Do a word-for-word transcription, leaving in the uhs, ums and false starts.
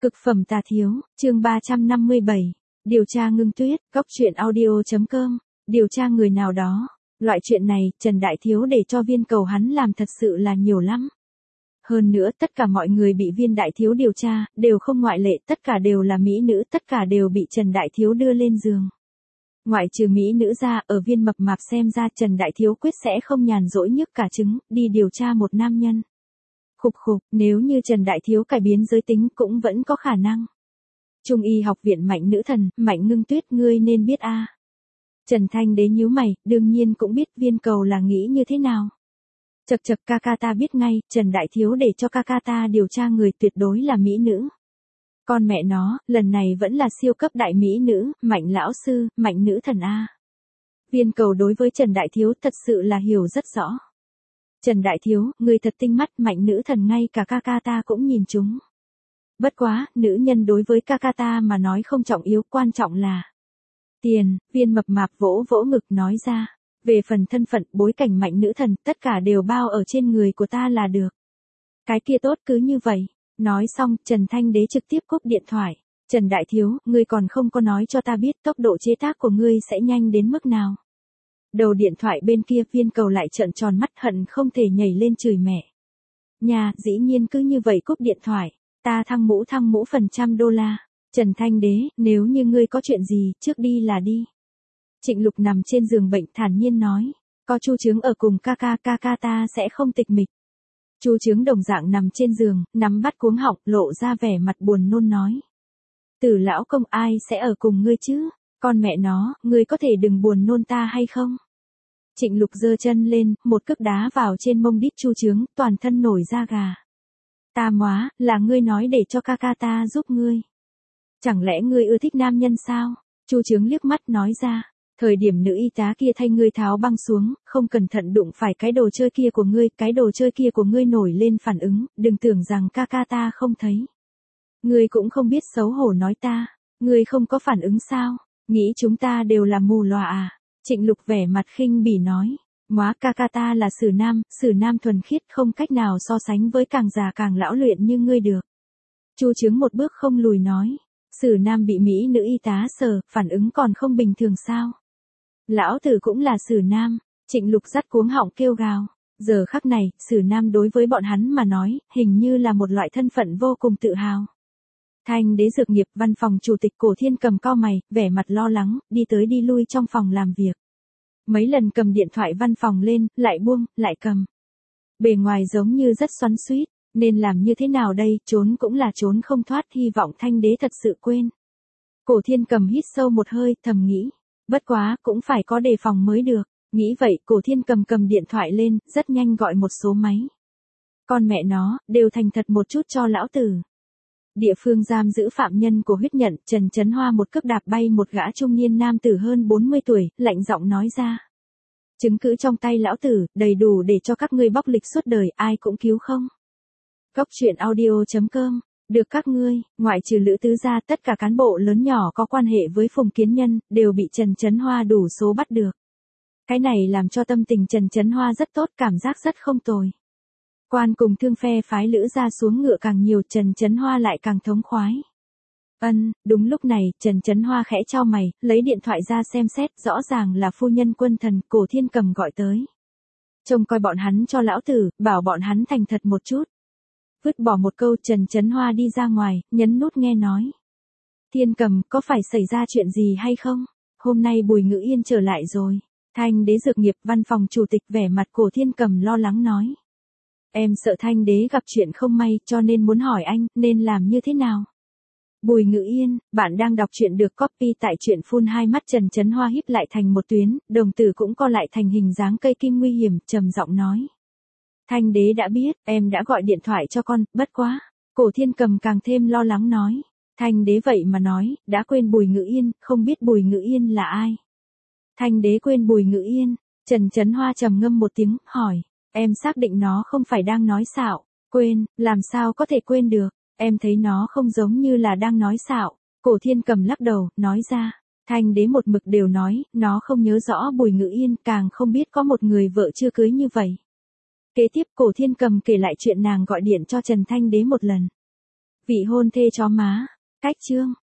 Cực phẩm tà thiếu, chương ba trăm năm mươi bảy. Điều tra Ngưng Tuyết, góc truyện audio chấm com. Điều tra người nào đó. Loại chuyện này, Trần Đại Thiếu để cho Viên Cầu hắn làm thật sự là nhiều lắm. Hơn nữa, tất cả mọi người bị Viên Đại Thiếu điều tra, đều không ngoại lệ, tất cả đều là mỹ nữ, tất cả đều bị Trần Đại Thiếu đưa lên giường. Ngoại trừ mỹ nữ ra, ở Viên Mập Mạp xem ra Trần Đại Thiếu quyết sẽ không nhàn rỗi nhức cả trứng, đi điều tra một nam nhân. Khục khục, nếu như Trần Đại Thiếu cải biến giới tính cũng vẫn có khả năng. Trung y học viện Mạnh nữ thần, Mạnh Ngưng Tuyết ngươi nên biết a. Trần Thanh Đế nhíu mày, đương nhiên cũng biết Viên Cầu là nghĩ như thế nào. Chậc chậc, ca ca ta biết ngay, Trần Đại Thiếu để cho ca ca ta điều tra người tuyệt đối là mỹ nữ. Con mẹ nó, lần này vẫn là siêu cấp đại mỹ nữ, Mạnh lão sư, Mạnh nữ thần a. Viên Cầu đối với Trần Đại Thiếu thật sự là hiểu rất rõ. Trần Đại Thiếu, người thật tinh mắt, Mạnh nữ thần ngay cả ca ca ta cũng nhìn chúng. Bất quá, nữ nhân đối với ca ca ta mà nói không trọng yếu, quan trọng là tiền. Viên Mập Mạp vỗ vỗ ngực nói ra. Về phần thân phận, bối cảnh Mạnh nữ thần, tất cả đều bao ở trên người của ta là được. Cái kia tốt, cứ như vậy. Nói xong, Trần Thanh Đế trực tiếp cúp điện thoại. Trần Đại Thiếu, ngươi còn không có nói cho ta biết tốc độ chế tác của ngươi sẽ nhanh đến mức nào. Đầu điện thoại bên kia, Viên Cầu lại trợn tròn mắt hận không thể nhảy lên chửi mẹ. Nhà, dĩ nhiên cứ như vậy cúp điện thoại. Ta thăng mũ thăng mũ phần trăm đô la. Trần Thanh Đế, nếu như ngươi có chuyện gì, trước đi là đi. Trịnh Lục nằm trên giường bệnh thản nhiên nói. Có Chu Trướng ở cùng ca ca, ca ca ta sẽ không tịch mịch. Chu Trướng đồng dạng nằm trên giường, nắm bắt cuống họng, lộ ra vẻ mặt buồn nôn nói. Tử lão công, ai sẽ ở cùng ngươi chứ? Con mẹ nó, ngươi có thể đừng buồn nôn ta hay không? Trịnh Lục giơ chân lên, một cước đá vào trên mông đít Chu Trướng, toàn thân nổi da gà. Ta móa, là ngươi nói để cho ca ca ta giúp ngươi. Chẳng lẽ ngươi ưa thích nam nhân sao? Chu Trướng liếc mắt nói ra. Thời điểm nữ y tá kia thay ngươi tháo băng xuống, không cẩn thận đụng phải cái đồ chơi kia của ngươi, cái đồ chơi kia của ngươi nổi lên phản ứng, đừng tưởng rằng ca ca ta không thấy. Ngươi cũng không biết xấu hổ nói ta, ngươi không có phản ứng sao, nghĩ chúng ta đều là mù lòa à? Trịnh Lục vẻ mặt khinh bỉ nói, móa, ca ca ta là Sử Nam, Sử Nam thuần khiết, không cách nào so sánh với càng già càng lão luyện như ngươi được. Chu Trướng một bước không lùi nói, Sử Nam bị mỹ nữ y tá sờ, phản ứng còn không bình thường sao? Lão tử cũng là Sử Nam. Trịnh Lục dắt cuống họng kêu gào. Giờ khắc này, Sử Nam đối với bọn hắn mà nói, hình như là một loại thân phận vô cùng tự hào. Thanh Đế Dược Nghiệp văn phòng chủ tịch Cổ Thiên Cầm cau mày, vẻ mặt lo lắng, đi tới đi lui trong phòng làm việc. Mấy lần cầm điện thoại văn phòng lên, lại buông, lại cầm. Bề ngoài giống như rất xoắn xuýt, nên làm như thế nào đây, trốn cũng là trốn không thoát, hy vọng Thanh Đế thật sự quên. Cổ Thiên Cầm hít sâu một hơi, thầm nghĩ. Bất quá, cũng phải có đề phòng mới được. Nghĩ vậy, Cổ Thiên Cầm cầm điện thoại lên, rất nhanh gọi một số máy. Con mẹ nó, đều thành thật một chút cho lão tử. Địa phương giam giữ phạm nhân của huyết nhận, Trần Chấn Hoa một cước đạp bay một gã trung niên nam tử hơn bốn mươi tuổi, lạnh giọng nói ra. Chứng cứ trong tay lão tử, đầy đủ để cho các ngươi bóc lịch suốt đời, ai cũng cứu không. Góc truyện audio chấm com. Được các ngươi, ngoại trừ Lữ Tứ gia, tất cả cán bộ lớn nhỏ có quan hệ với Phùng Kiến Nhân, đều bị Trần Chấn Hoa đủ số bắt được. Cái này làm cho tâm tình Trần Chấn Hoa rất tốt, cảm giác rất không tồi. Quan cùng thương phe phái Lữ gia xuống ngựa càng nhiều, Trần Chấn Hoa lại càng thống khoái. Ân, đúng lúc này, Trần Chấn Hoa khẽ chau mày, lấy điện thoại ra xem xét, rõ ràng là phu nhân Quân Thần, Cổ Thiên Cầm gọi tới. Trông coi bọn hắn cho lão tử, bảo bọn hắn thành thật một chút. Vứt bỏ một câu, Trần Chấn Hoa đi ra ngoài, nhấn nút nghe nói. Thiên Cầm, có phải xảy ra chuyện gì hay không? Hôm nay Bùi Ngữ Yên trở lại rồi. Thanh Đế Dược Nghiệp văn phòng chủ tịch vẻ mặt Cổ Thiên Cầm lo lắng nói. Em sợ Thanh Đế gặp chuyện không may, cho nên muốn hỏi anh, nên làm như thế nào? Bùi Ngữ Yên, bạn đang đọc truyện được copy tại truyện phun hai mắt. Trần Chấn Hoa híp lại thành một tuyến, đồng tử cũng co lại thành hình dáng cây kim nguy hiểm, trầm giọng nói. Thanh Đế đã biết, em đã gọi điện thoại cho con, bất quá. Cổ Thiên Cầm càng thêm lo lắng nói. Thanh Đế vậy mà nói, đã quên Bùi Ngữ Yên, không biết Bùi Ngữ Yên là ai. Thanh Đế quên Bùi Ngữ Yên. Trần Chấn Hoa trầm ngâm một tiếng, hỏi. Em xác định nó không phải đang nói xạo. Quên, làm sao có thể quên được. Em thấy nó không giống như là đang nói xạo. Cổ Thiên Cầm lắc đầu, nói ra. Thanh Đế một mực đều nói, nó không nhớ rõ Bùi Ngữ Yên, càng không biết có một người vợ chưa cưới như vậy. Kế tiếp Cổ Thiên Cầm kể lại chuyện nàng gọi điện cho Trần Thanh Đế một lần. Vị hôn thê chó má. Cách chương.